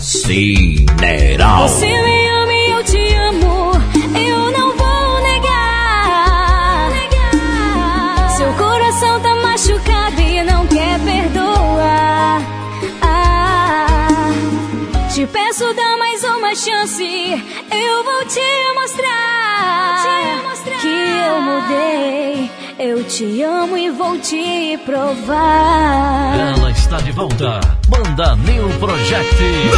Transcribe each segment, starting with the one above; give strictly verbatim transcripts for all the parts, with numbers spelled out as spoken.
Cineral. Você me ama e eu te amo, eu não vou negar. Seu coração tá machucado e não quer perdoar. Ah, te peço, dá mais uma chance, eu vou te mostrar que eu mudei. Eu te amo e vou te provar. Ela está de volta. Banda New Project.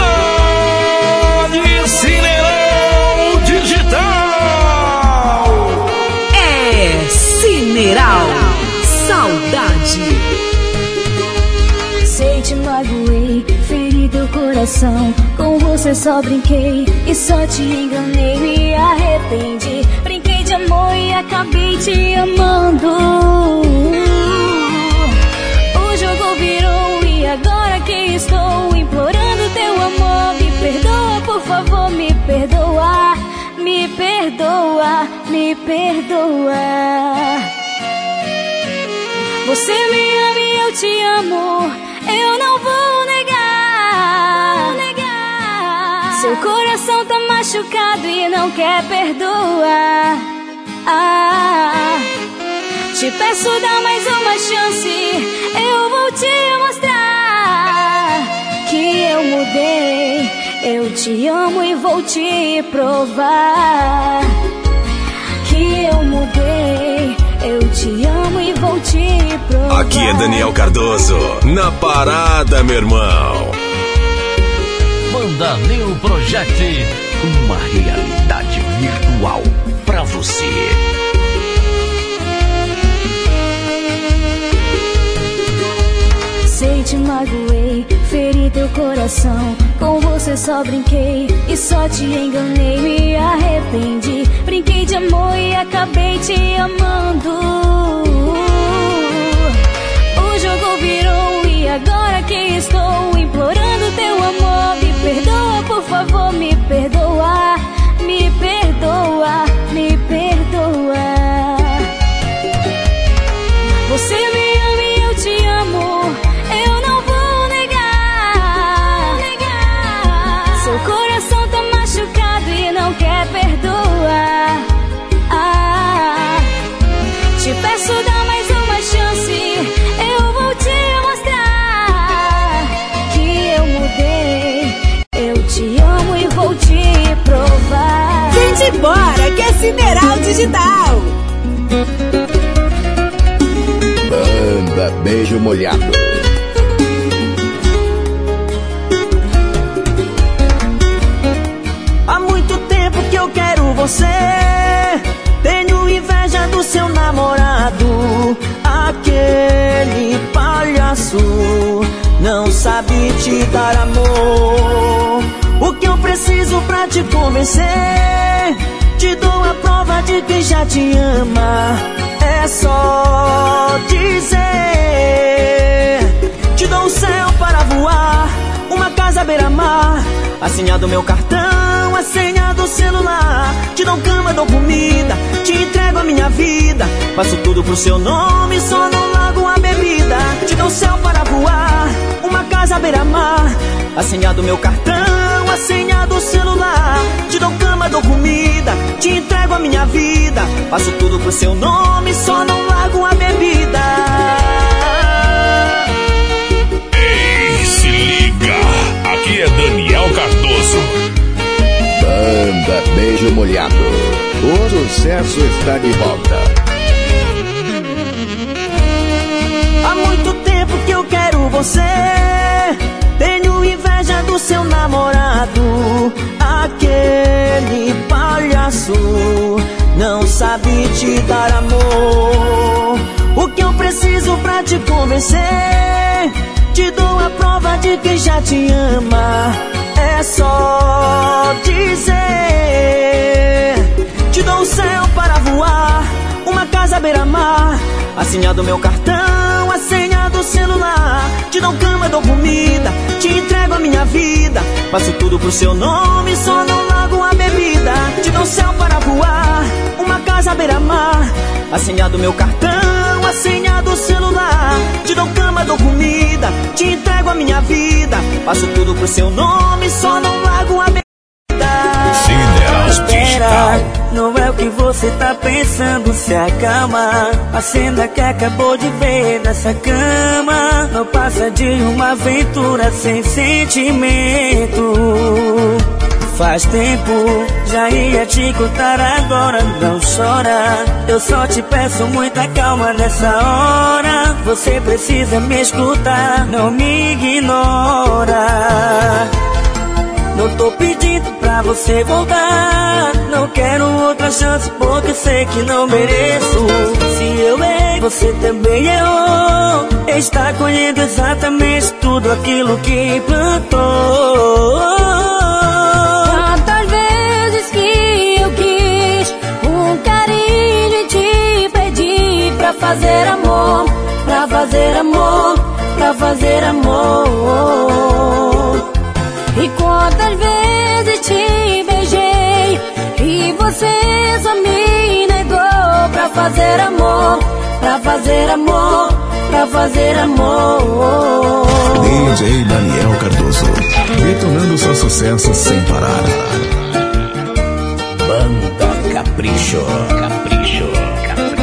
Dani Cineral Digital. É Cineral. Saudade. Sei, te magoei, feri teu coração. Com você só brinquei e só te enganei. Me arrependi, brinquei de amor e acabei te amando. O jogo virou e agora que estou implorando teu amor. Me perdoa, por favor, me perdoa. Me perdoa, me perdoa. Você me ama e eu te amo, eu não vou negar. Seu coração tá machucado e não quer perdoar. Ah, te peço, dá mais uma chance, eu vou te mostrar que eu mudei. Eu te amo e vou te provar que eu mudei. Eu te amo e vou te provar. Aqui é Daniel Cardoso, na parada, meu irmão. Banda New Project. Uma realidade virtual pra você. Sei, te magoei, feri teu coração. Com você só brinquei e só te enganei. Me arrependi, brinquei de amor e acabei te amando. O jogo virou e agora que estou implorando teu amor. Me perdoa, por favor, me perdoa. Me perdoa, me perdoa. Você me ama e eu te amo, eu não vou negar. Seu coração tá machucado e não quer perdoar. Ah, te peço, dá mais uma chance, eu vou te mostrar que eu mudei. Eu te amo e vou te provar. Vem embora que é Cineral Digital. Banda Beijo Molhado. Há muito tempo que eu quero você. Tenho inveja do seu namorado. Aquele palhaço não sabe te dar amor. O que eu preciso pra te convencer? Te dou a prova de que já te ama. É só dizer. Te dou o céu para voar, uma casa à beira-mar, a senha do meu cartão, a senha do celular. Te dou cama, dou comida, te entrego a minha vida. Faço tudo pro seu nome, só não largo a bebida. Te dou o céu para voar, uma casa à beira-mar, a senha do meu cartão, a senha do celular. Te dou cama, dou comida, te entrego a minha vida. Faço tudo pro seu nome, só não largo a bebida. Ei, se liga, aqui é Daniel Cardoso. Banda Beijo Molhado. O sucesso está de volta. Há muito tempo que eu quero você. Tenho inveja do seu namorado. Aquele palhaço não sabe te dar amor. O que eu preciso pra te convencer? Te dou a prova de que já te ama. É só dizer. Te dou o céu para voar, uma casa à beira-mar, a senha do meu cartão, a senha do celular. Te dou cama, dou comida, te entrego a minha vida. Faço tudo pro seu nome, só não largo a bebida. Te dou céu para voar, uma casa à beira-mar, a senha do meu cartão, a senha do celular. Te dou cama, dou comida, te entrego a minha vida. Faço tudo pro seu nome, só não largo a vida. Sineral Espera, não é o que você tá pensando, se acalma. A cena que acabou de ver nessa cama não passa de uma aventura sem sentimento. Faz tempo, já ia te contar agora, não chora. Eu só te peço muita calma nessa hora. Você precisa me escutar, não me ignora. Não tô pedindo pra você voltar, não quero outra chance porque sei que não mereço. Se eu errei, você também errou. Está colhendo exatamente tudo aquilo que plantou. Quantas vezes que eu quis um carinho e te pedi pra fazer amor, pra fazer amor, pra fazer amor. E quantas vezes te beijei e você só me negou pra fazer amor, pra fazer amor, pra fazer amor. D J Daniel Cardoso, detonando só sucesso sem parar. Banda Capricho, Capricho, Capricho.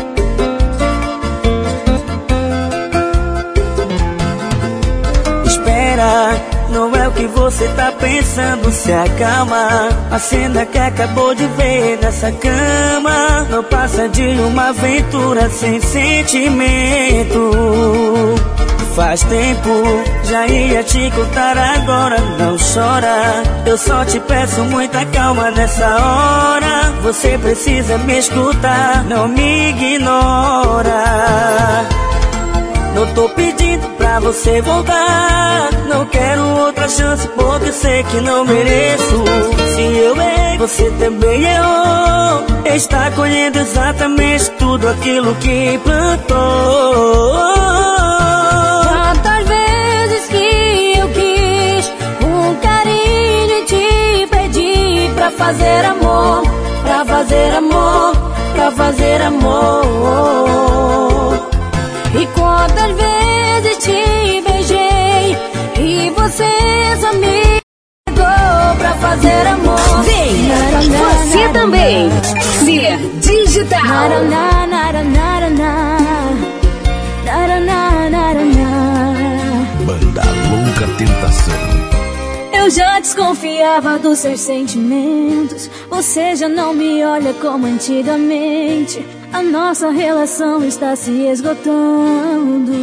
Espera, não é o que você tá pensando, se acalma. A cena que acabou de ver nessa cama não passa de uma aventura sem sentimento. Faz tempo, já ia te contar agora, não chora. Eu só te peço muita calma nessa hora. Você precisa me escutar, não me ignora. Não tô pedindo pra você voltar, não quero outra chance porque sei que não mereço. Se eu errei, você também errou. Está colhendo exatamente tudo aquilo que plantou. Quantas vezes que eu quis um carinho e te pedi pra fazer amor, pra fazer amor, pra fazer amor. E quantas vezes te beijei e você só me negou pra fazer amor. Vem, você também. Ser digital. Nara, nara, nara, nara. Nara, nara, nara, nara. Banda Louca Tentação. Eu já desconfiava dos seus sentimentos. Você já não me olha como antigamente. A nossa relação está se esgotando.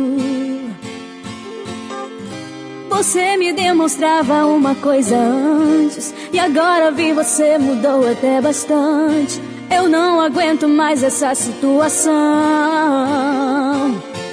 Você me demonstrava uma coisa antes e agora vi você mudou até bastante. Eu não aguento mais essa situação.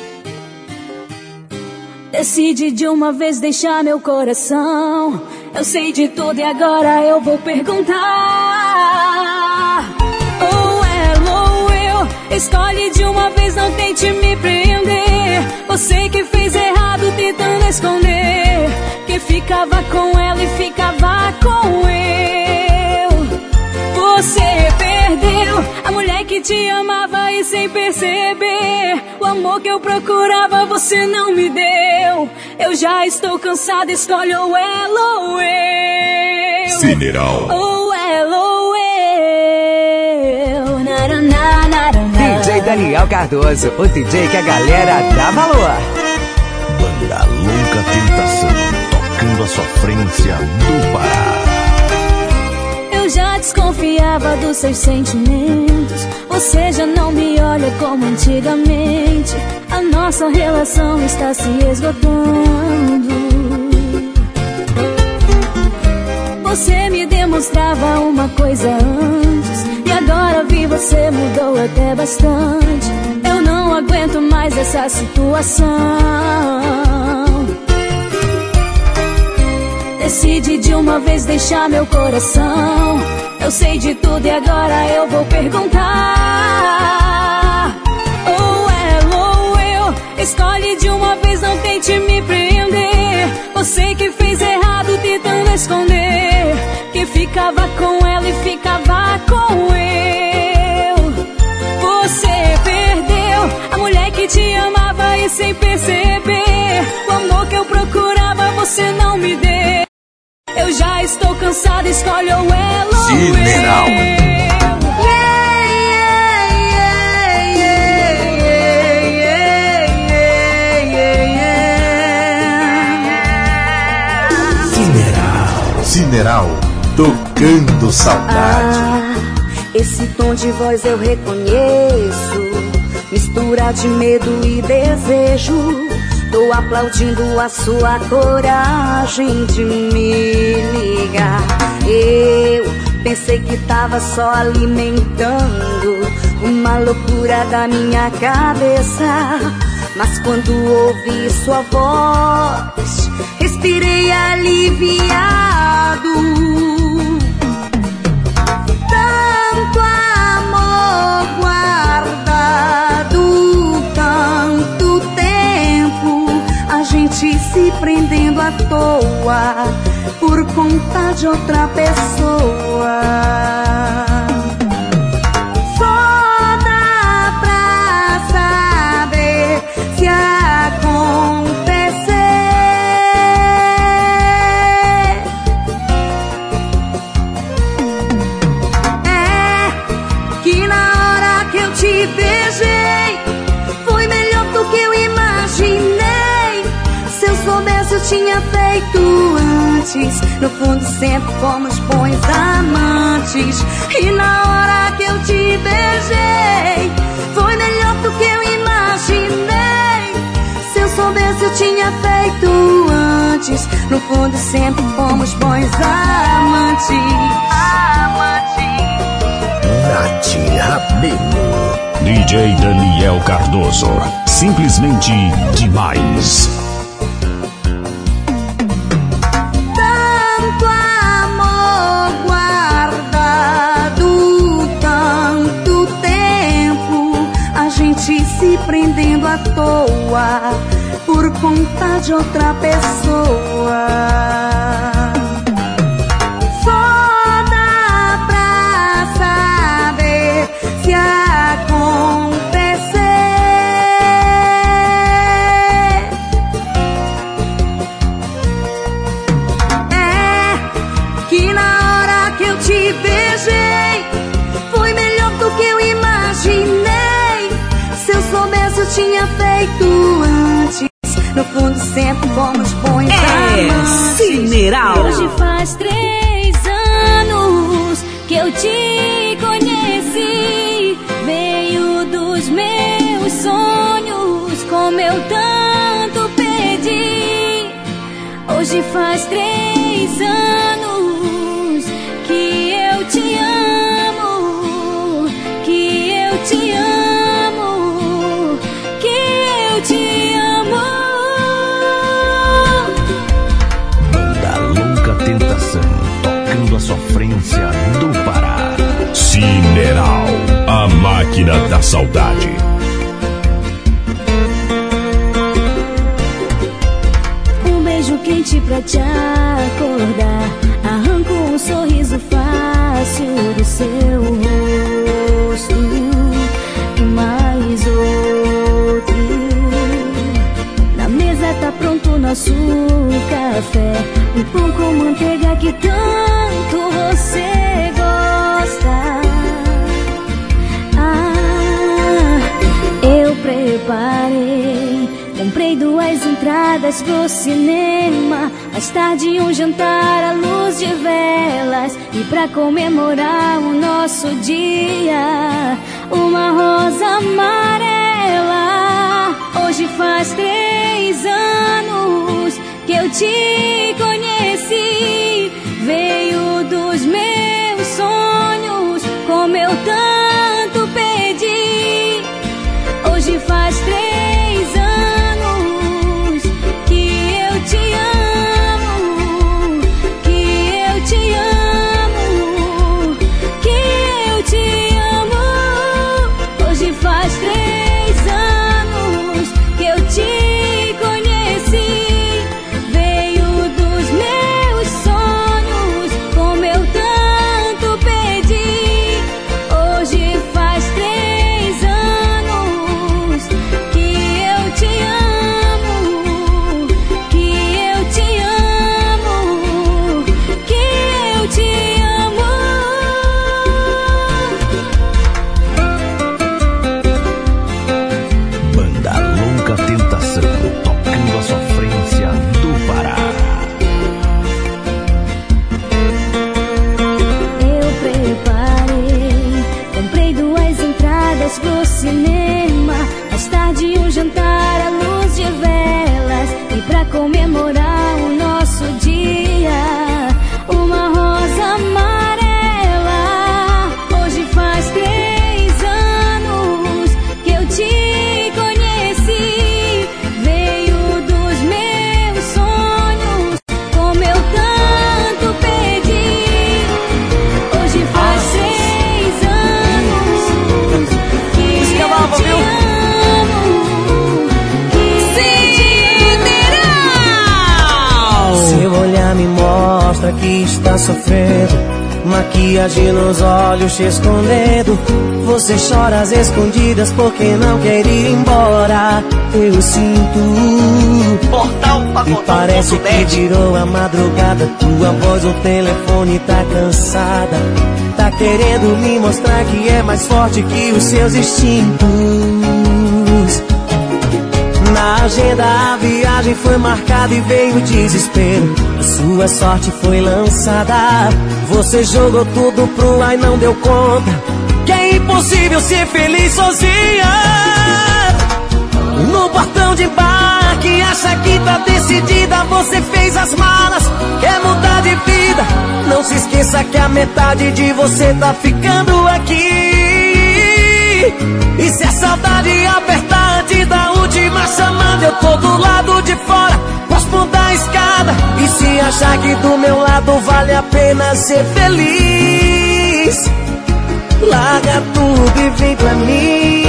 Decide de uma vez deixar meu coração. Eu sei de tudo e agora eu vou perguntar. Ou ela ou eu, escolhe de uma vez, não tente me prender. Você que fez errado tentando esconder, que ficava com ela e ficava com eu. Você perdeu a mulher que te amava e sem perceber o amor que eu procurava você não me deu. Eu já estou cansada, escolhe ou ela ou eu. Sineral. Ou ela ou eu. Nara, nara, nara, nara. D J Daniel Cardoso, o D J que a galera dá valor. Banda Louca Tentação, tocando a sofrência do Pará. Eu já desconfiava dos seus sentimentos. Você já não me olha como antigamente. A nossa relação está se esgotando. Você me demonstrava uma coisa antes e agora vi você mudou até bastante. Eu não aguento mais essa situação. Decide de uma vez deixar meu coração. Eu sei de tudo e agora eu vou perguntar. Ou ela ou eu, escolhe de uma vez, não tente me prender. Você que fez errado tentando esconder, que ficava com ela e ficava com eu. Você perdeu a sem perceber. O amor que eu procurava você não me deu. Eu já estou cansada, escolhe ou ela ou Sideral. eu. Sideral, tocando saudade. Ah, esse tom de voz eu reconheço, mistura de medo e desejo. Tô aplaudindo a sua coragem de me ligar. Eu pensei que tava só alimentando uma loucura da minha cabeça, mas quando ouvi sua voz, respirei aliviado. Tanto amor guardado, tanto tempo, a gente se prendendo à toa por conta de outra pessoa. Só dá pra saber se acontecer. É que na hora que eu te beijei, foi melhor do que eu imaginei. Se eu soubesse eu tinha feito antes. No fundo sempre fomos bons amantes. E na hora que eu te beijei, foi melhor do que eu imaginei. Se eu soubesse eu tinha feito antes. No fundo sempre fomos bons amantes. Amantes. Nath Rabelo. D J Daniel Cardoso, simplesmente demais. Tanto amor guardado, tanto tempo, a gente se prendendo à toa por conta de outra pessoa. Só dá pra saber se acontecer. É que na hora que eu te beijei, foi melhor do que eu imaginei. Se eu soubesse eu tinha feito antes. No fundo sempre fomos bons amantes. Sideral. Hoje faz três anos que eu te conheci. Veio dos meus sonhos, como eu tanto pedi. Hoje faz três anos que eu te amo, que eu te amo, que eu te amo. Da louca tentação, tocando a sofrência do Pará. Sideral, a máquina da saudade. Um beijo quente pra te acordar, arranco um sorriso fácil do seu rosto e mais outro. Na mesa tá pronto o nosso café, um pão com manteiga que tanto você gosta. Ah, eu preparei, comprei duas entradas pro cinema, mais tarde um jantar à luz de velas, e pra comemorar o nosso dia, uma rosa amarela. Hoje faz três anos que eu te conheci. Veio dos meus sonhos, como eu tanto pedi. Hoje faz três anos que eu te amo, que eu te amo, que eu te amo. Hoje faz três anos que eu te conheci. Veio dos meus que está sofrendo, maquiagem nos olhos te escondendo. Você chora às escondidas porque não quer ir embora. Eu sinto. Portal e parece que virou a madrugada. Tua voz no telefone tá cansada. Tá querendo me mostrar que é mais forte que os seus instintos. Na agenda a viagem foi marcada e veio o desespero. A sua sorte foi lançada. Você jogou tudo pro ar e não deu conta que é impossível ser feliz sozinha. No portão de embarque, acha que tá decidida. Você fez as malas, quer mudar de vida. Não se esqueça que a metade de você tá ficando aqui. E se a saudade apertar antes da última chamada, eu tô do lado de fora, posso da escada. E se achar que do meu lado vale a pena ser feliz, larga tudo e vem pra mim.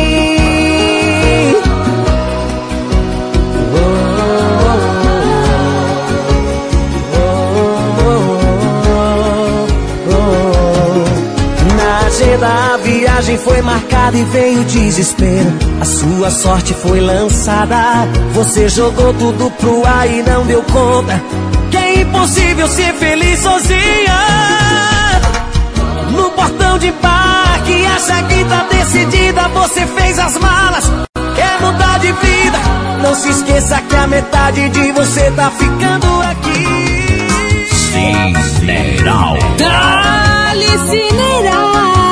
A viagem foi marcada e veio o desespero. A sua sorte foi lançada. Você jogou tudo pro ar e não deu conta que é impossível ser feliz sozinha. No portão de embarque, acha que tá decidida. Você fez as malas, quer mudar de vida. Não se esqueça que a metade de você tá ficando aqui. Cineral. Dá-lhe Cineral.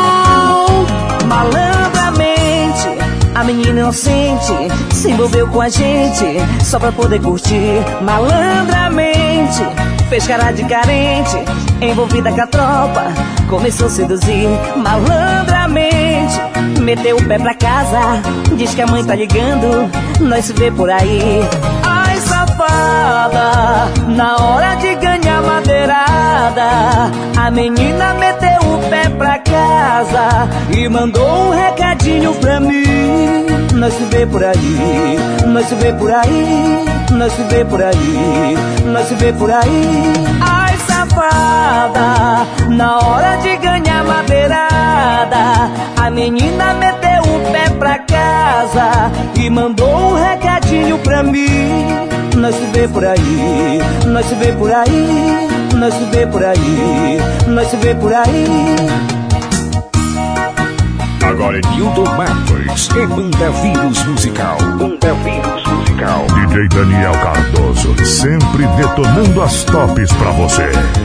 Malandramente, a menina inocente se envolveu com a gente só pra poder curtir. Malandramente, fez cara de carente, envolvida com a tropa, começou a seduzir. Malandramente, meteu o pé pra casa, diz que a mãe tá ligando, nós se vê por aí. Ai, safada, na hora de ganhar madeirada, a menina meteu o pé pra casa e mandou um recadinho pra mim. Nós se vê por aí, nós se vê por aí, nós se vê por aí, nós se vê por aí. Ai, safada, na hora de ganhar madeirada, a menina meteu o pé pra casa e mandou um recadinho pra mim. Nós se vê por aí, nós se vê por aí, nós se vê por aí, nós se vê por aí. Agora é Nilton Matos e Banda Vírus Musical. Banda Vírus Musical. D J Daniel Cardoso, sempre detonando as tops pra você.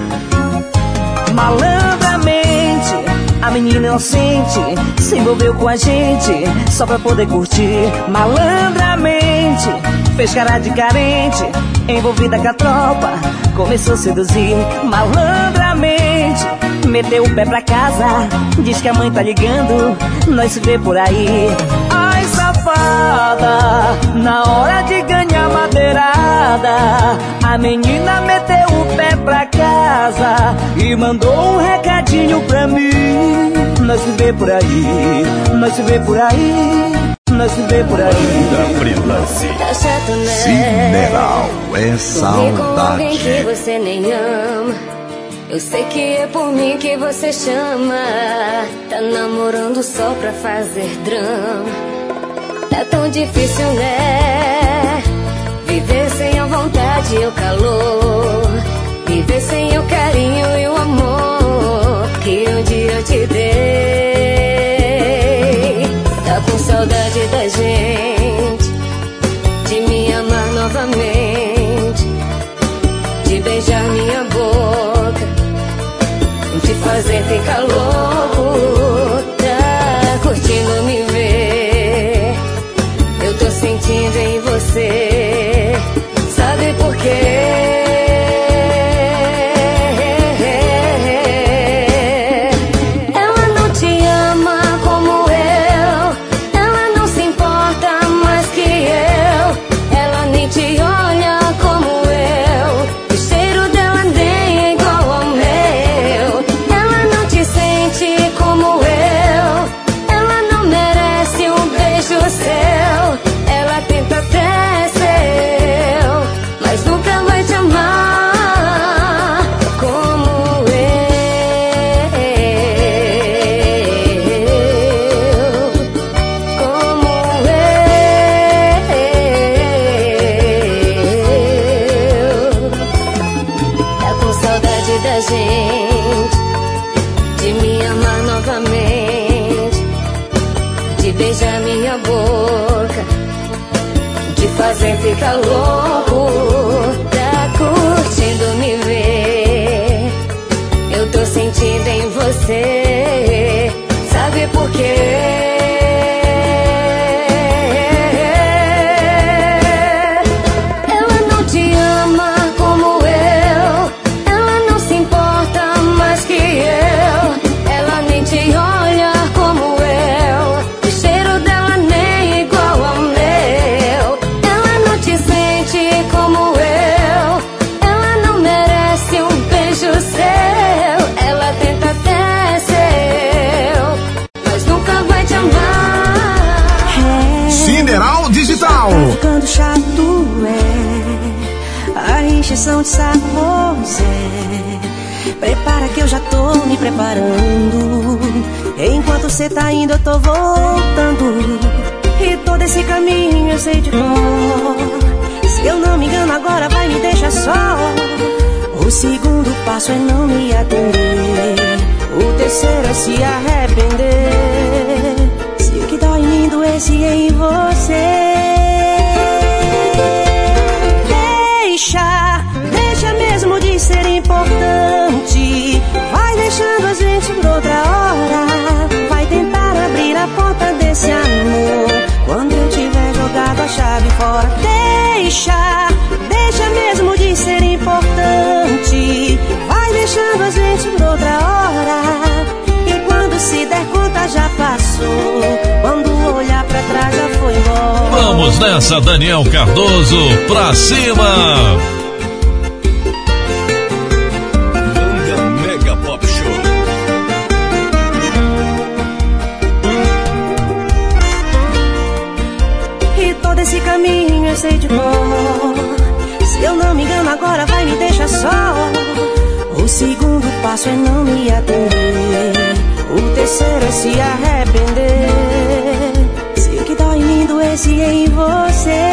Malandramente, a menina inocente se envolveu com a gente só pra poder curtir. Malandramente, fez cara de carente, envolvida com a tropa, começou a seduzir. Malandramente, meteu o pé pra casa, diz que a mãe tá ligando, nós se vê por aí. Ai, safada, na hora de ganhar madeirada, a menina meteu o pé pra casa e mandou um recadinho pra mim. Nós se vê por aí, nós se vê por aí, nós se vê por aí. Banda Freelance. Tá chato, né? Cineral é Dormir com alguém que saudade. você nem ama. Eu sei que é por mim que você chama. Tá namorando só pra fazer drama. Tá tão difícil, né? Viver sem a vontade e o calor. Viver sem o carinho e o amor que um dia eu te dei. Tá com saudade da gente, de me amar novamente, de beijar minha boca, de fazer ficar louco. Tá curtindo me ver, eu tô sentindo em você. Sabe por quê? Ela não te ama como eu, ela não se importa mais que eu, ela nem te olha como eu, o cheiro dela nem é igual ao meu. Ela não te sente da gente, de me amar novamente, de beijar minha boca, de fazer ficar louco, tá curtindo me ver. Eu tô sentindo em você, sabe por quê? Ficando chato, é a encheção de sabores, é. Prepara que eu já tô me preparando. Enquanto cê tá indo eu tô voltando. E todo esse caminho eu sei de cor. Se eu não me engano agora vai me deixar só. O segundo passo é não me atender. O terceiro é se arrepender. Se o que dói em mim doesse em você. Deixa, deixa mesmo de ser importante. Vai deixando a gente pra outra hora. Vai tentar abrir a porta desse amor quando eu tiver jogado a chave fora. Deixa, deixa mesmo de ser importante. Vai deixando a gente pra outra hora. E quando se der conta já passou. Quando olhar pra trás já foi embora. Vamos nessa, Daniel Cardoso, pra cima! Banda Mega Pop Show. E todo esse caminho eu sei de cor. Se eu não me engano agora vai me deixar só. O segundo passo é não me atender. O terceiro é se arrepender. Se o que dói em mim doesse em você.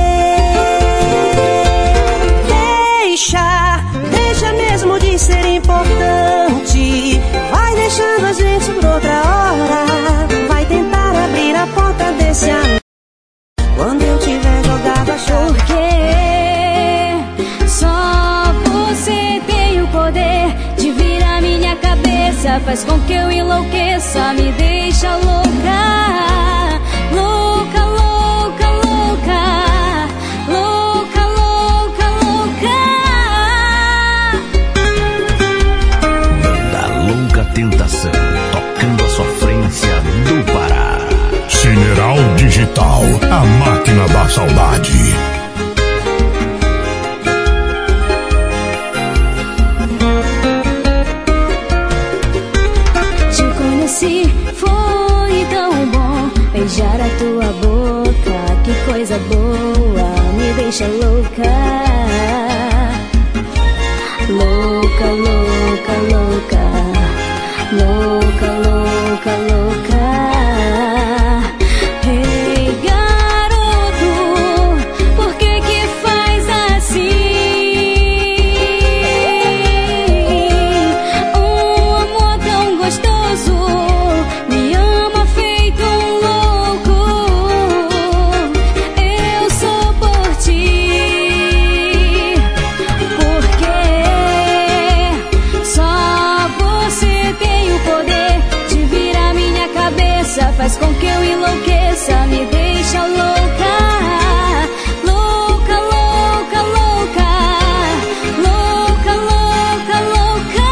Deixa, deixa mesmo de ser importante. Vai deixando a gente por outra hora. Vai tentar abrir a porta desse amor quando eu tiver jogado a chave. Porque só você tem o poder de virar minha cabeça. Faz com que eu enlouqueça, me deixa louca. Louca, louca, louca. Louca, louca, louca. Banda Louca Tentação, tocando a sofrência do Pará. Cineral Digital, a máquina da saudade. Te conheci, foi tão bom beijar a tua boca. Que coisa boa, me deixa louca. Louca, louca, louca. Louca, louca, louca. Ei, garoto, por que que faz assim? Um amor tão gostoso me ama feito um louco. Eu sou por ti, porque só você tem o poder de virar minha cabeça. Faz com que eu enlouqueça, me deixa louca. Louca, louca, louca. Louca, louca, louca.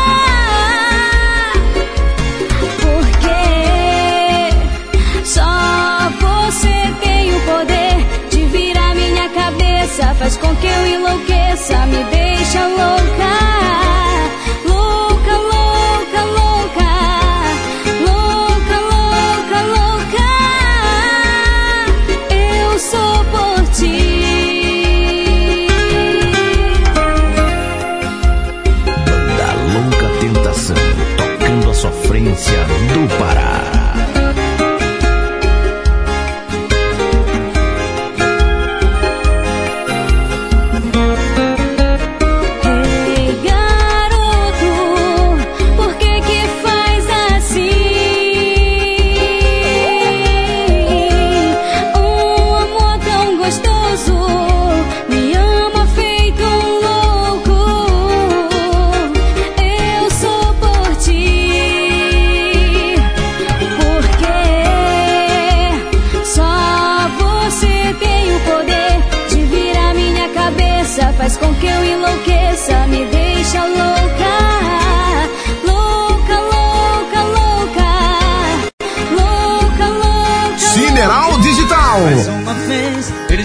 Porque só você tem o poder de virar minha cabeça. Faz com que eu enlouqueça, me deixa louca. Louca, louca, louca. Louca, louca, louca. Eu sou por ti. Banda Louca Tentação, tocando a sofrência do Pará. Ei, garoto,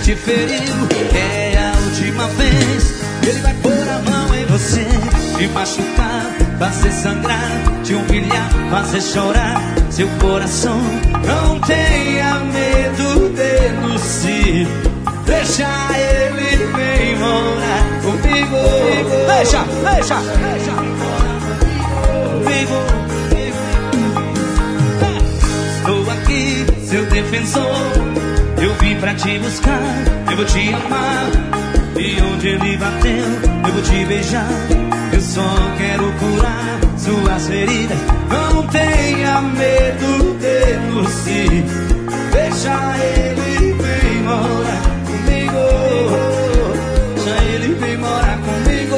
te feriu, é a última vez. Ele vai pôr a mão em você, te machucar, fazer sangrar, te humilhar, fazer chorar seu coração. Não tenha medo dele, se deixa ele vir morar comigo. Deixa, deixa, deixa comigo. Estou aqui, seu defensor. Eu vim pra te buscar, eu vou te amar. E onde ele bateu, eu vou te beijar. Eu só quero curar suas feridas. Não tenha medo dele, se deixa ele vir morar comigo. Deixa ele vir morar comigo.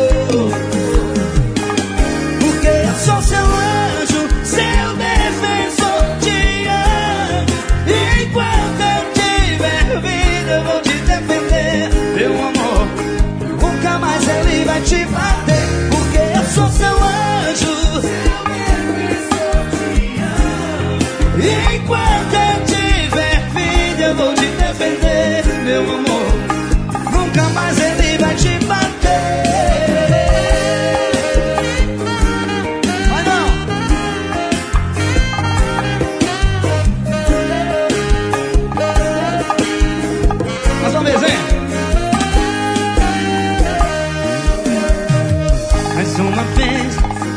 Porque eu sou seu anjo, seu defensor, te amo. E enquanto eu tiver vida, eu vou te defender, meu amor. Nunca mais ele vai te bater. Porque eu sou seu anjo, seu defensor, te amo. E enquanto eu tiver vida, eu vou te defender, meu amor. Nunca mais ele vai te bater. Vai não. Mais uma vez, hein? Mais uma vez.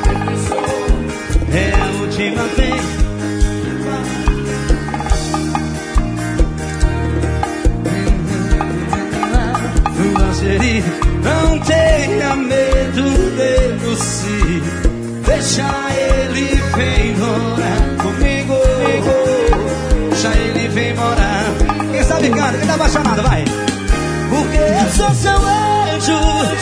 É a última vez. Não tenha medo dele, se deixa ele vir morar comigo. Deixa ele vir morar. Quem sabe canta, quem tá apaixonado, vai. Porque eu sou seu anjo,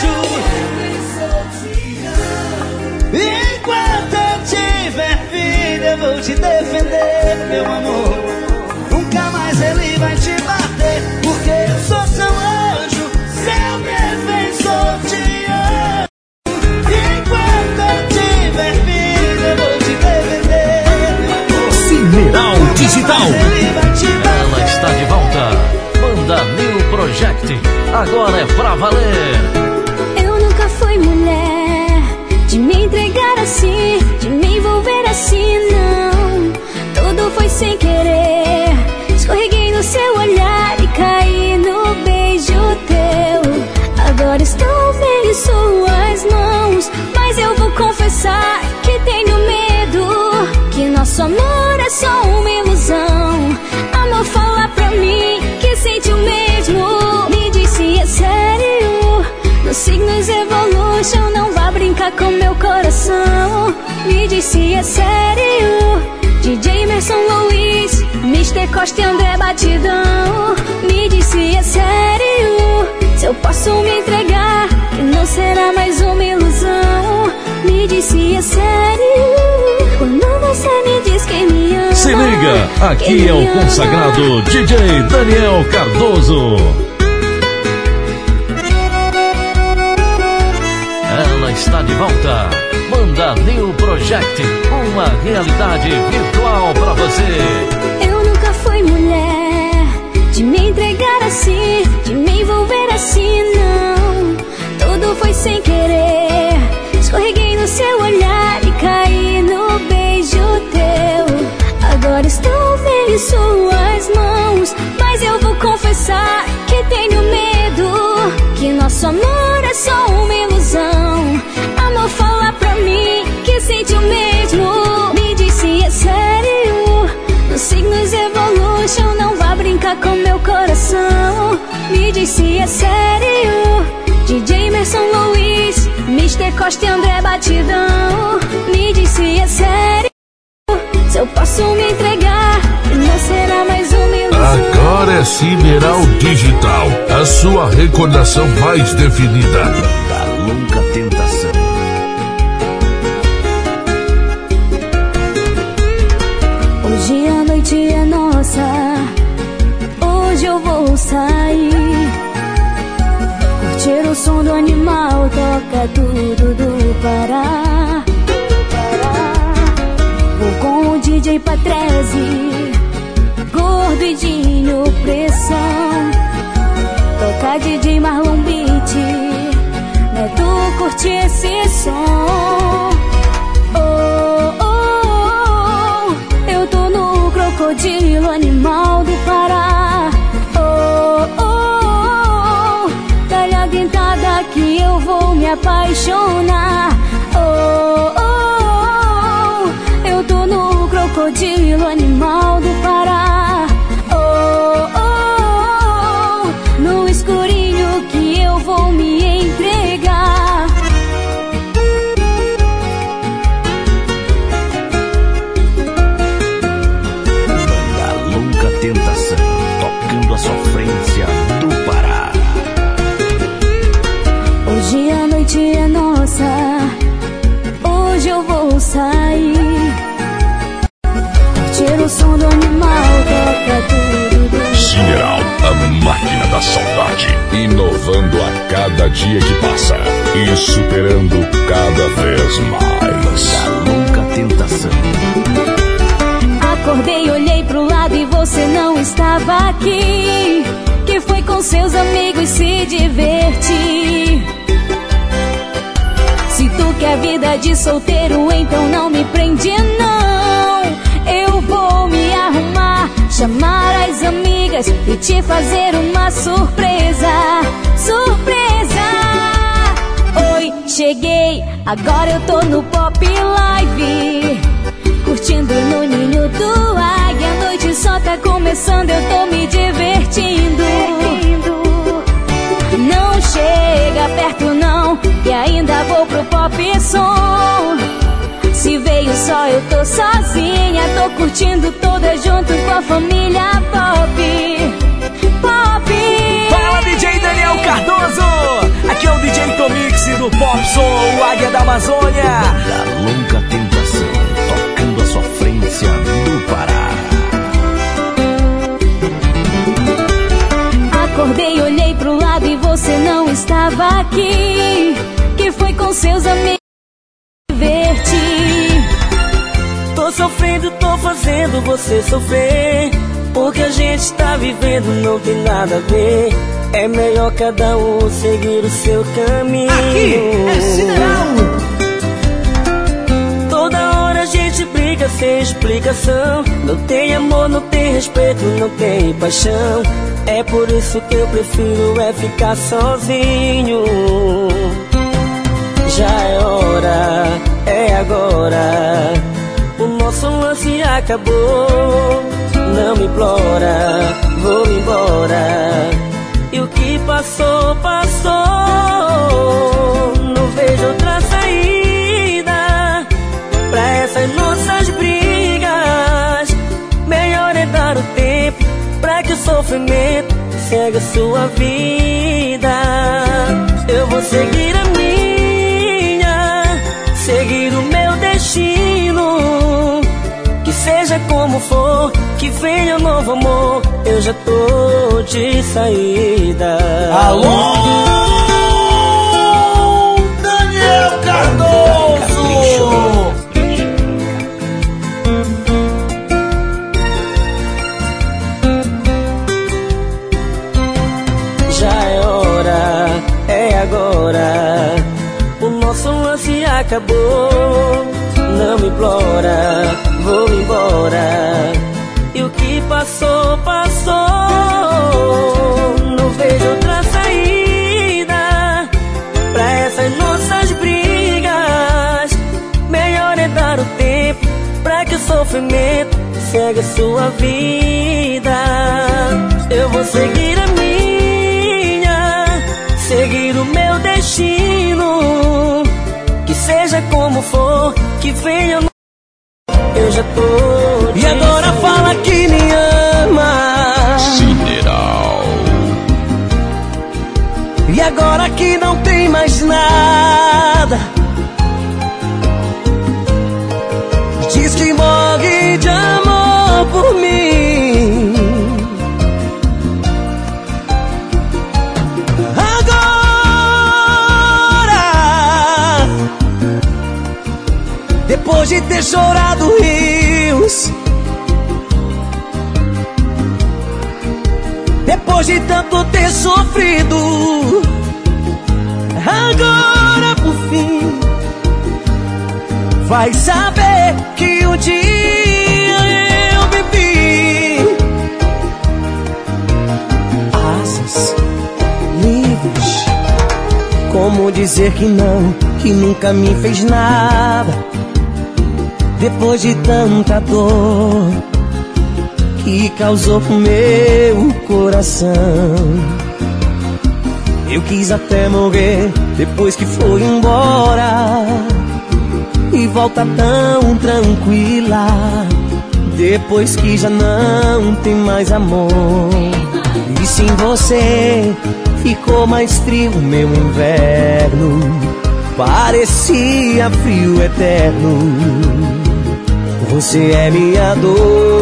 enquanto eu tiver vida, eu vou te defender, meu amor. Nunca mais ele vai te bater. Porque eu sou seu anjo, seu defensor, te amo. Enquanto eu tiver vida, eu vou te defender. Cineral Digital. Ela está de volta. Banda New Project. Agora é pra valer. Eu nunca fui mulher de me entregar assim, de me envolver assim, não. Tudo foi sem querer. Escorreguei no seu olhar e caí no beijo teu. Agora estou vendo em suas mãos, mas eu vou confessar que tenho medo, que nosso amor é só uma ilusão. Amor, fala pra mim que sente o mesmo. Me diz se é sério. No Signos Evolution não vá brincar com meu coração. Me diz se é sério. D J Emerson Luiz, mister Costa e André Batidão. Me diz se é sério, se eu posso me entregar, que não será mais uma ilusão. Me diz se é sério, quando você me diz que me ama. Se liga, aqui é o consagrado D J Daniel Cardoso. Ela está de volta. Banda New Project, uma realidade virtual pra você. Eu nunca fui mulher de me entregar assim, de me envolver assim, não. Tudo foi sem querer. Escorreguei no seu olhar e caí no beijo teu. Agora estou vendo em suas mãos, mas eu vou confessar que tenho medo, que nosso amor é só uma ilusão. Amor, fala pra mim que sente o mesmo. Me diz se é sério. No Signos Evolution não vá brincar com meu coração. Me diz se é sério. D J Emerson Luiz, mister Costa e André Batidão. Me diz se é sério, se eu posso me entregar, e não será mais uma ilusão. Agora é Cineral Digital, a sua recordação mais definida. Da Longa Tentação. Hoje a noite é nossa, hoje eu vou sair, curtir o som do animal, toca tudo do Pará. Vou com o D J Patrese, gordo e Dinho Pressão. toca D J Marlon Beat. Neto, curte esse som. Oh, oh, oh, eu tô no Crocodilo, animal do Pará. Oh, oh, oh, dá-lhe a dentada que eu vou me apaixonar. Oh, oh, oh, eu tô no Crocodilo, animal do Pará. Oh, oh, oh, no escurinho que eu vou me entregar. Banda Louca Tentação, tocando a sofrência do Pará. Hoje a noite é nossa, hoje eu vou sair. Tira o som do animal, toca tudo. Sideral, a máquina da saudade. Inovando a cada dia que passa e superando cada vez mais. Banda Louca Tentação. Acordei, olhei pro lado e você não estava aqui. Que foi com seus amigos se divertir. Se tu quer vida de solteiro, então não me prende não. Eu vou me arrumar, chamar as amigas e te fazer uma surpresa. Surpresa! Oi, cheguei, agora eu tô no Pop Live, curtindo no ninho do águia. A noite só tá começando, eu tô me divertindo. Não chega perto não, e ainda vou pro pop som. Se veio só eu tô sozinha, tô curtindo toda junto com a família Pop. Pop. Fala D J Daniel Cardoso, aqui é o D J Tomix do Pop Som, o Águia da Amazônia. Banda Louca Tentação, tocando a sofrência do Pará. Acordei, olhei pro lado e você não estava aqui. Que foi com seus amigos divertir. Tô sofrendo, tô fazendo você sofrer. Porque a gente tá vivendo, não tem nada a ver. É melhor cada um seguir o seu caminho. Aqui é Sideral. Toda hora a gente briga sem explicação. Não tem amor, não tem respeito, não tem paixão. É por isso que eu prefiro é ficar sozinho. Já é hora, é agora. O nosso lance acabou. Não me implora, vou embora. E o que passou, passou. Não vejo outra saída pra essas nossas brigas. Melhor é dar o tempo pra que o sofrimento segue a sua vida. Eu vou seguir a minha, seguir o meu destino. Que seja como for, que venha um novo amor. Eu já tô de saída. Alô, Daniel Cardoso. Já é hora, é agora. O nosso lance acabou. Não me implora, vou embora. E o que passou, passou. Não vejo outra saída pra essas nossas brigas. Melhor é dar o tempo pra que o sofrimento segue a sua vida. Eu vou seguir a minha, seguir o meu destino. Que seja como for, que venha no... Eu já tô. E agora fala que me ama. Sideral. E agora que não tem mais nada. Diz que morre de amor por mim. Depois de ter chorado rios, depois depois de tanto ter sofrido. Agora por fim vai saber que um dia eu vivi. Asas livres, como dizer que não, que nunca me fez nada. Depois de tanta dor que causou pro meu coração, eu quis até morrer depois que foi embora. E volta tão tranquila depois que já não tem mais amor. E sem você ficou mais frio meu inverno, parecia frio eterno. Você é minha dor.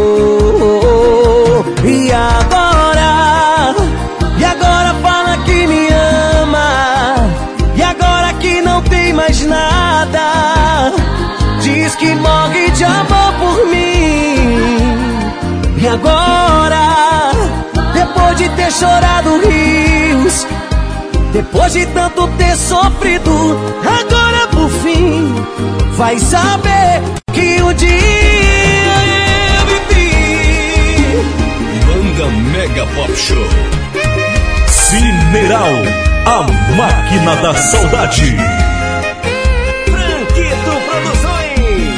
E agora, e agora fala que me ama. E agora que não tem mais nada, diz que morre de amor por mim. E agora, depois de ter chorado rios, depois de tanto ter sofrido, agora por fim vai saber que um dia eu vivi. Banda Mega Pop Show. Cineral, a máquina da saudade. Franquito Produções.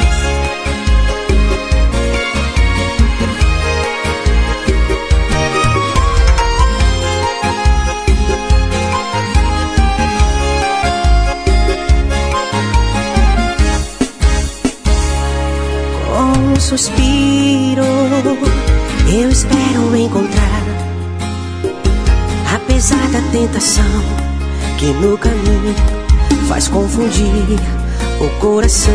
Com um suspiro eu espero encontrar, apesar da tentação que no caminho faz confundir o coração.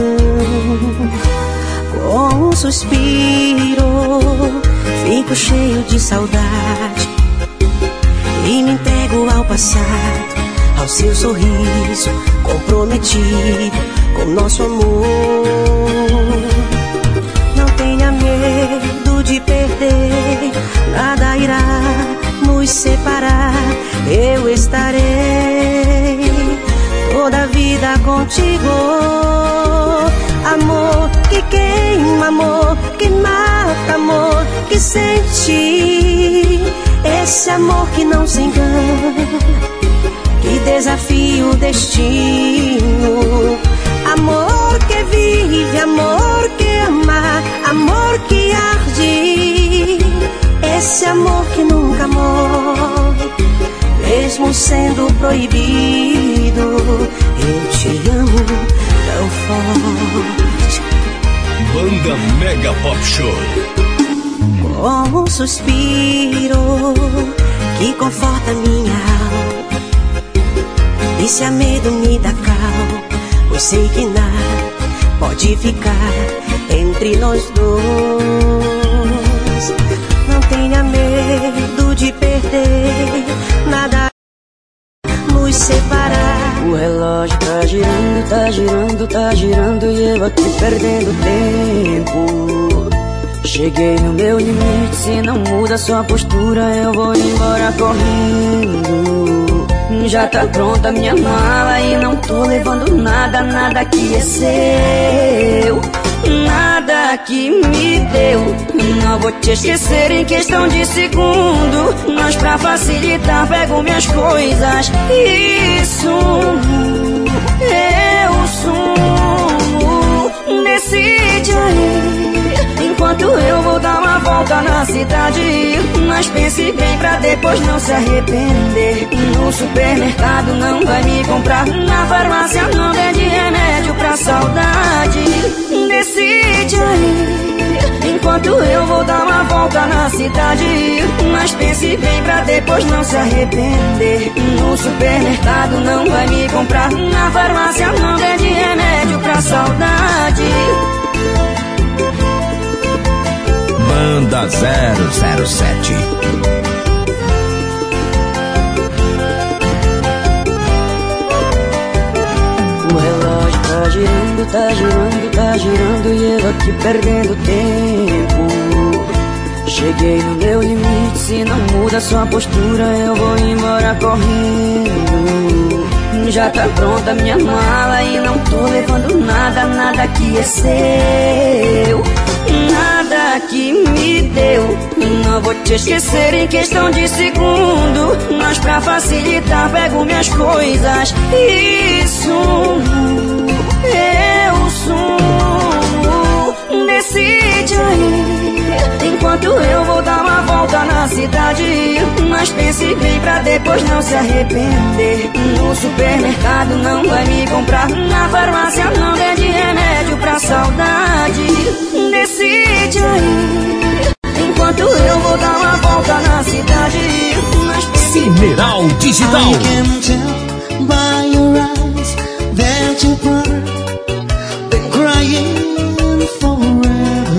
Com um suspiro fico cheio de saudade e me entrego ao passado, ao seu sorriso comprometido com nosso amor. Não tenha medo de perder, nada irá nos separar. Eu estarei toda a vida contigo. Amor que queima, amor que mata, amor que sente. Esse amor que não se engana, que desafia o destino. Amor que vive, amor que ama, amor que arde. Esse amor que nunca morre, mesmo sendo proibido. Eu te amo tão forte. Banda Mega Pop Show. Com um suspiro que conforta minha alma, e se a medo me dá calma, pois sei que nada pode ficar entre nós dois. Não tenha medo de perder, nada nos separar. O relógio tá girando, tá girando, tá girando, e eu aqui perdendo tempo. Cheguei no meu limite, se não muda sua postura eu vou embora correndo. Já tá pronta minha mala e não tô levando nada, nada que é seu, nada que me deu. Não vou te esquecer em questão de segundo, mas pra facilitar pego minhas coisas e sumo. Eu sumo. Decide aí, enquanto eu vou dar uma volta na cidade. Mas pense bem pra depois não se arrepender. No supermercado não vai me comprar, na farmácia não vende remédio pra saudade. Decide aí, enquanto eu vou dar uma volta na cidade. Mas pense bem pra depois não se arrepender. No supermercado não vai me comprar, na farmácia não vende remédio pra saudade. Banda zero zero sete. O relógio tá girando, tá girando, tá girando, e eu aqui perdendo tempo. Cheguei no meu limite, se não muda sua postura, eu vou embora correndo. Já tá pronta minha mala e não tô levando nada, nada que é seu, nada que me deu. Não vou te esquecer em questão de segundo, mas pra facilitar pego minhas coisas e sumo. Eu sumo. Decide aí, enquanto eu vou dar uma volta na cidade. Mas pense bem pra depois não se arrepender. No supermercado não vai me comprar, na farmácia não vende remédio pra saudade. Decide aí, enquanto eu vou dar uma volta na cidade. Mas Cineral Digital. I can tell by your eyes that your brother been crying forever.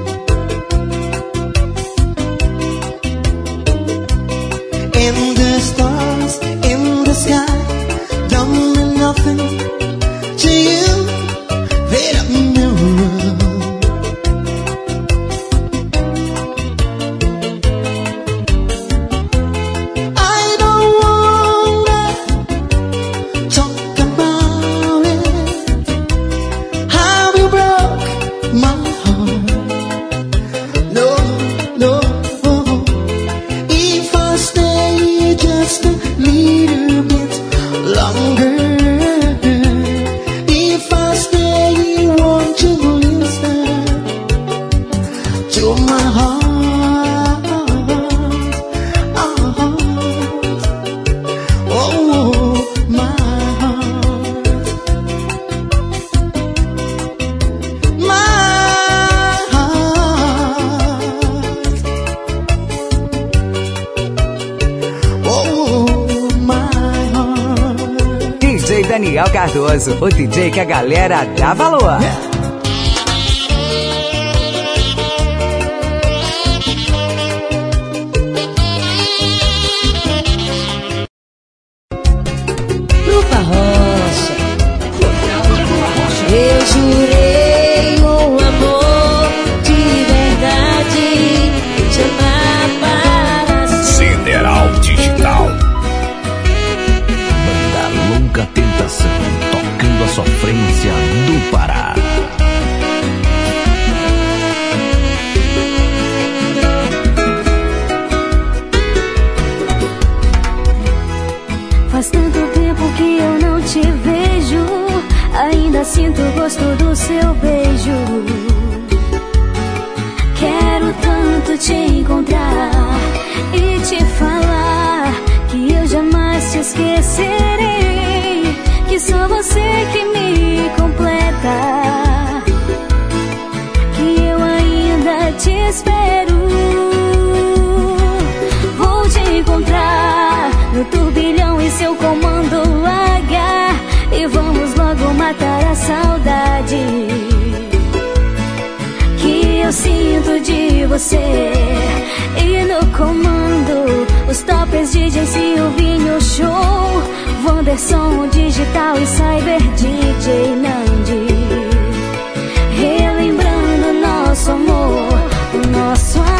And the stars in the sky don't mean nothing to you. They don't know. I don't wanna talk about it, how you broke my heart. No, no. If I stay just a little bit longer, if I stay, won't you listen to my heart? Oh, my heart, my heart. Oh, my heart. D J Daniel Cardoso, o D J que a galera dá valor. Grupo Rocha. Eu jurei um amor de verdade, te amar para sempre. Cineral Digital. Banda Longa Tentação, tocando a sofrência do Pará. Faz tanto tempo que eu não te vejo, ainda sinto o gosto do seu beijo. Quero tanto te encontrar e te falar que eu jamais te esquecerei, que só você que me completa, que eu ainda te espero. Vou te encontrar no turbilhão e seu comando H, e vamos logo matar a saudade que eu sinto de você. E no comando, os toppers D J Silvinho Show, Wanderson Digital e Cyber D J Nandi, relembrando nosso amor, o nosso amor.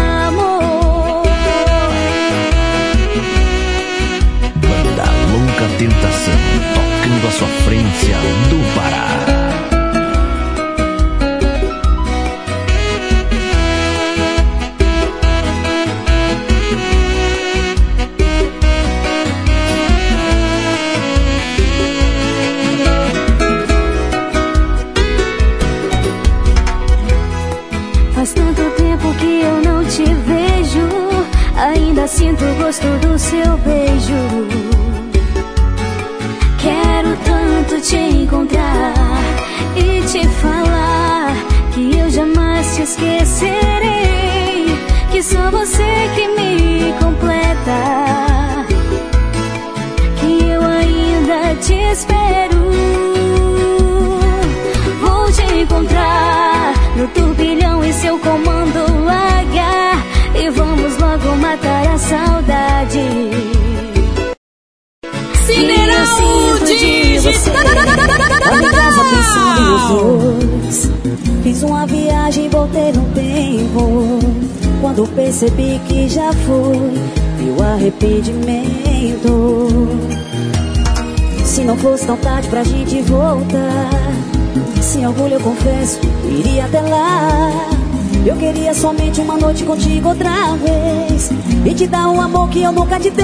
Banda Longa Tentação, tocando a sofrência do Pará. Faz tanto tempo que eu não te vejo, ainda sinto o gosto do seu beijo. Quero tanto te encontrar e te falar que eu jamais te esquecerei, que só você que me completa, que eu ainda te espero. Vou te encontrar no turbilhão e seu comando H, e vamos logo matar a saudade. Cineral Digital. Tava em casa pensando nos dois, fiz uma viagem e voltei no tempo. Quando percebi que já foi meu arrependimento. Se não fosse tão tarde pra gente voltar, sem orgulho eu confesso, iria até lá. Eu queria somente uma noite contigo outra vez e te dar um amor que eu nunca te dei.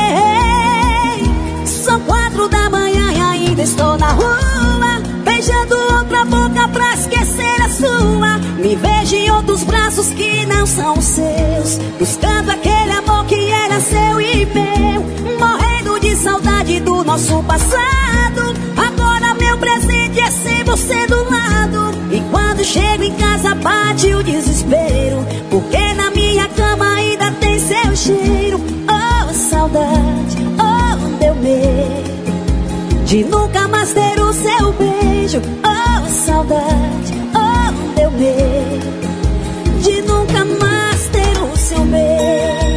São quatro da manhã e ainda estou na rua, beijando outra boca pra esquecer a sua. Me vejo em outros braços que não são seus, buscando aquele amor que era seu e meu, morrendo de saudade do nosso passado. Agora meu presente é sem você do lado, e quando chego em casa bate o desespero, porque na minha cama ainda tem seu cheiro. Oh, saudade, oh, deu medo de nunca mais ter o seu beijo. Oh, saudade, oh, deu medo de nunca mais ter o seu beijo.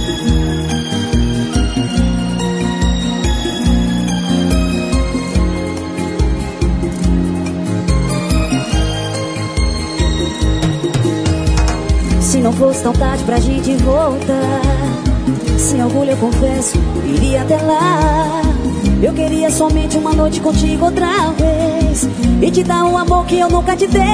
Se não fosse tão tarde pra gente voltar, sem orgulho eu confesso, iria até lá. Eu queria somente uma noite contigo outra vez e te dar um amor que eu nunca te dei.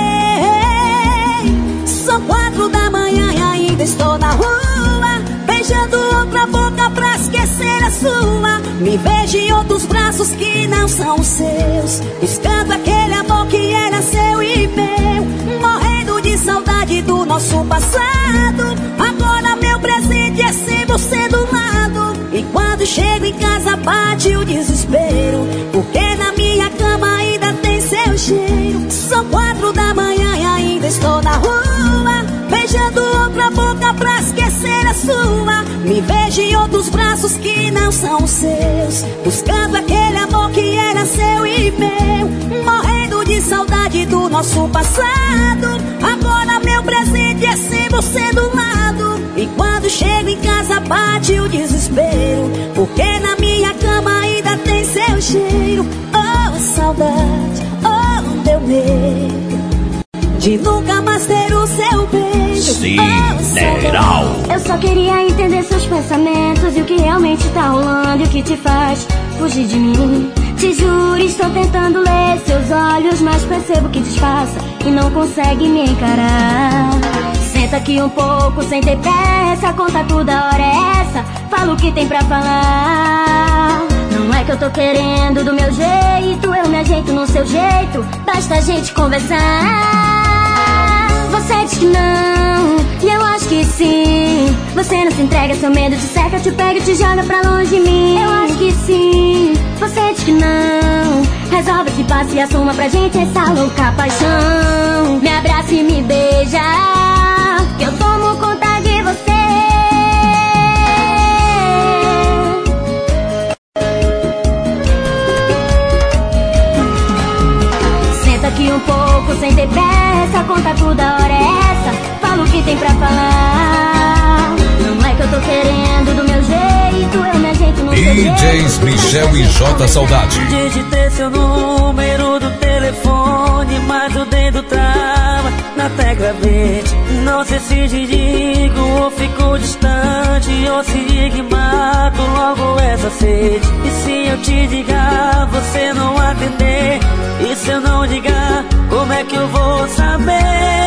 São quatro da manhã e ainda estou na rua, beijando outra boca pra esquecer a sua. Me vejo em outros braços que não são seus, buscando aquele amor que era seu e meu, morrendo de saudade do nosso passado. Agora meu presente é sem você do lado, e quando chego em casa bate o desespero, porque na minha cama ainda tem seu cheiro. São quatro da manhã e ainda estou na rua, beijando outra boca pra esquecer a sua. Me vejo em outros braços que não são seus, buscando aquele amor que era seu e meu, morrendo de saudade do nosso passado. Agora meu presente é sem você do lado, e quando chego em casa bate o desespero, porque na minha cama ainda tem seu cheiro. Oh, saudade, oh, deu medo de nunca mais ter o seu beijo. Sideral. Oh, eu só queria entender seus pensamentos e o que realmente tá rolando e o que te faz fugir de mim. Te juro, estou tentando ler seus olhos, mas percebo que disfarça e não consegue me encarar. Senta aqui um pouco sem ter pressa, conta tudo, a hora é essa, fala o que tem pra falar. Não é que eu tô querendo do meu jeito, eu me ajeito no seu jeito, basta a gente conversar. Você diz que não, e eu acho que sim. Você não se entrega, seu medo te cerca, te pega e te joga pra longe de mim. Eu acho que sim. Você diz que não, resolve que passa e assuma pra gente essa louca paixão. Me abraça e me beija, que eu tomo conta de você. Senta aqui um pouco sem ter pressa, conta tudo, a hora é essa, fala o que tem pra falar. Não é que eu tô querendo do meu jeito, eu me ajeito no seu jeito. D Js Michel e J Saudade. Digitei seu número do telefone, mas o dedo trava na tecla verde. Não sei se te digo ou fico distante, ou se mato logo essa sede. E se eu te ligar, você não atender, e se eu não ligar, como é que eu vou saber?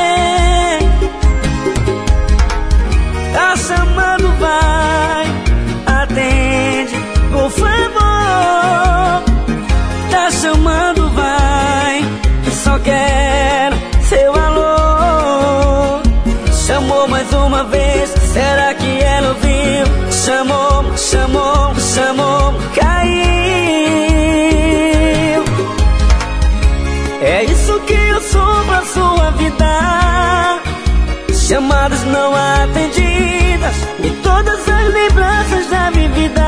Tá chamando, vai, atende, por favor. Tá chamando, vai, só quero seu alô. Chamou mais uma vez, será que ela ouviu? Chamou, chamou, chamou, caiu. É isso que eu sou pra sua vida. Chamadas não atendidas e todas as lembranças da minha vida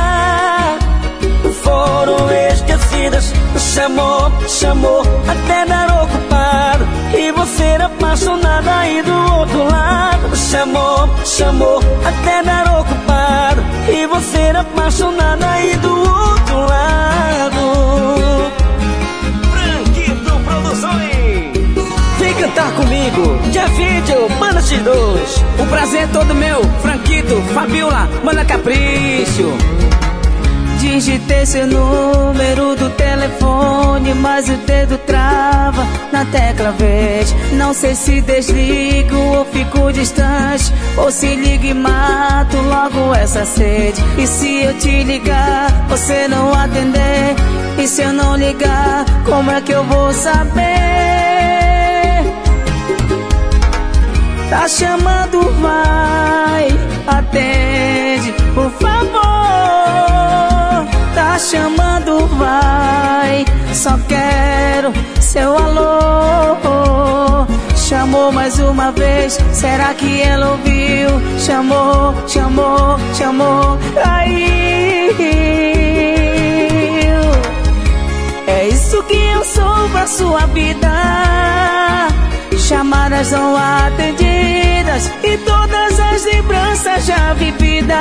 foram esquecidas. Chamou, chamou, até dar ocupado, e você era apaixonada aí do outro lado. Chamou, chamou, até dar ocupado, e você era apaixonada aí do outro lado. Franquito Produções. Vem cantar comigo, Via vídeo, Banda X dois. O prazer é todo meu, Franquito, Fabiola, Banda Capricho. Digitei seu número do telefone, mas o dedo trava na tecla verde. Não sei se desligo ou fico distante, ou se ligo e mato logo essa sede. E se eu te ligar, você não atender? E se eu não ligar, como é que eu vou saber? Tá chamando, vai, atende, por favor. Tá chamando, vai, só quero seu alô. Chamou mais uma vez, será que ela ouviu? Chamou, chamou, chamou, aí. É isso que eu sou pra sua vida. Chamadas não atendidas e todas as lembranças já vividas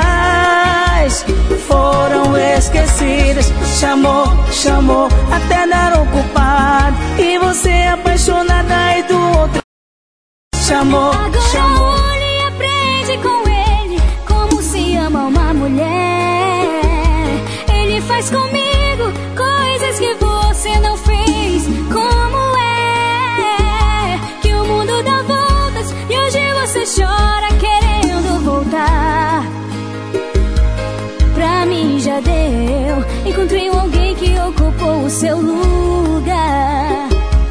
foram esquecidas. Chamou, chamou, até dar o culpado, e você apaixonada e do outro. Chamou, agora chamou. olhe e aprende com ele como se ama uma mulher. Ele faz comigo coisas que você não fez. Como é que o mundo dá voltas e hoje você chora querendo voltar? Pra mim já deu, encontrei alguém que ocupou o seu lugar.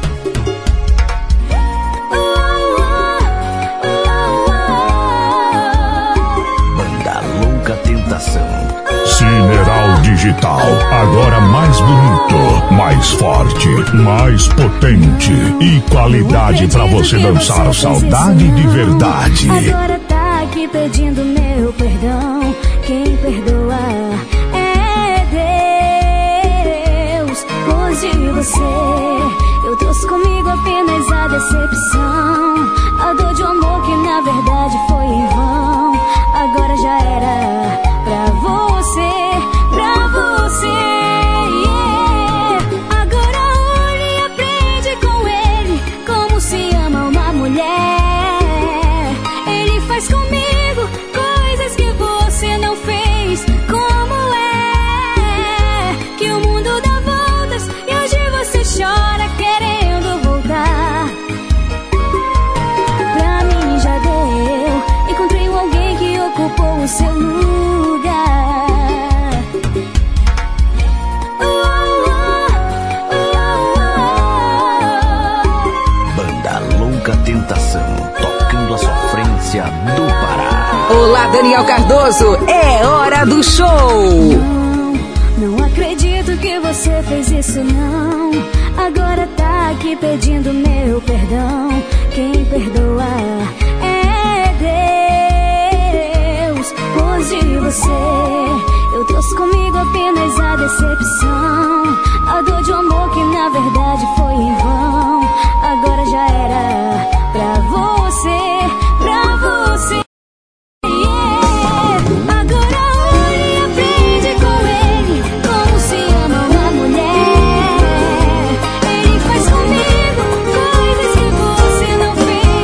Banda Louca Tentação. Cineral Digital, agora mais bonito, mais forte, mais potente e qualidade pra você dançar saudade de verdade. Agora tá aqui pedindo meu perdão. Quem perdoa é Deus. Hoje você, eu trouxe comigo apenas a decepção, a dor de um amor que na verdade foi em vão. Agora já era pra você, pra você, yeah. Agora olhe e aprende com ele como se ama uma mulher. Ele faz comigo coisas que você não fez. Como é que o mundo dá voltas e hoje você chora querendo voltar? Pra mim já deu, encontrei alguém que ocupou o seu lugar. Banda Louca Tentação, tocando a sofrência do Pará. Olá, Daniel Cardoso, é hora do show. Não, não acredito que você fez isso não. Agora tá aqui pedindo meu perdão. Quem perdoa é Deus. Hoje você, eu trouxe comigo apenas a decepção, a dor de um amor que na verdade foi em vão. Agora já era pra você, pra você, yeah. Agora olhe e aprende com ele como se ama uma mulher. Ele faz comigo coisas que você não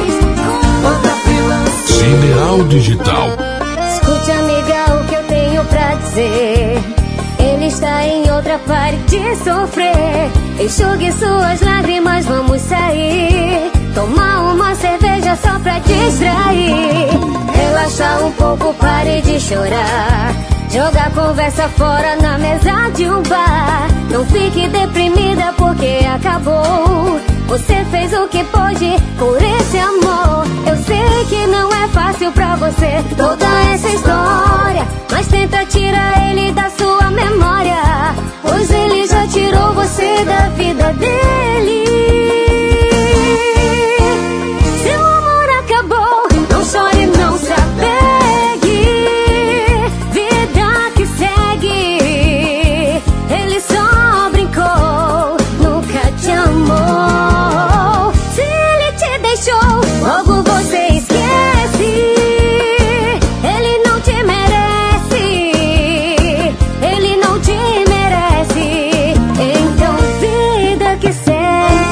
fez. Cineral Digital. Escute, amiga, o que eu tenho pra dizer. Ele está em outra parte de sofrer. Enxugue suas lágrimas, vamos sair, tomar uma cerveja só pra distrair. Relaxa um pouco, pare de chorar, joga a conversa fora na mesa de um bar. Não fique deprimida porque acabou. Você fez o que pôde por esse amor. Eu sei que não é fácil pra você toda essa história, mas tenta tirar ele da sua memória, pois ele já tirou você da vida dele. Seu amor acabou, não chore, não se apegue, vida que segue. Ele só brincou, nunca te amou. Se ele te deixou, logo você esquece. Ele não te merece, ele não te merece. Então vida que segue.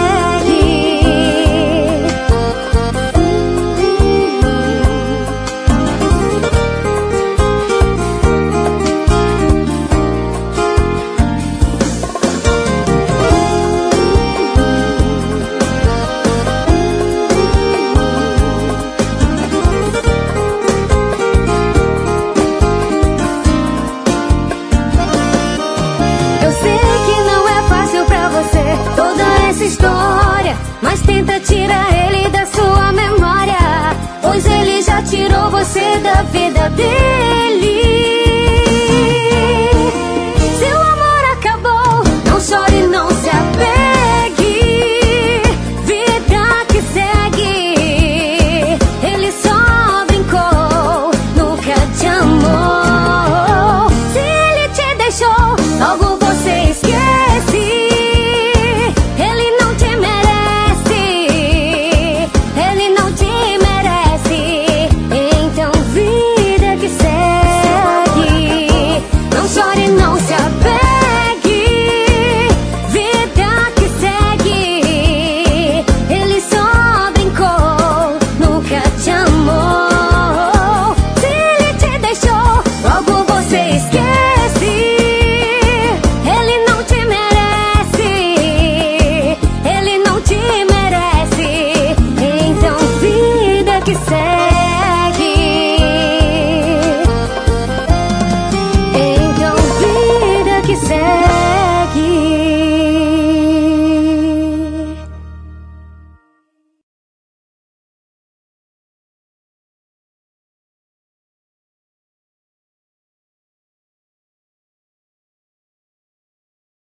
tenta tirar ele da sua memória, pois ele já tirou você da vida dele.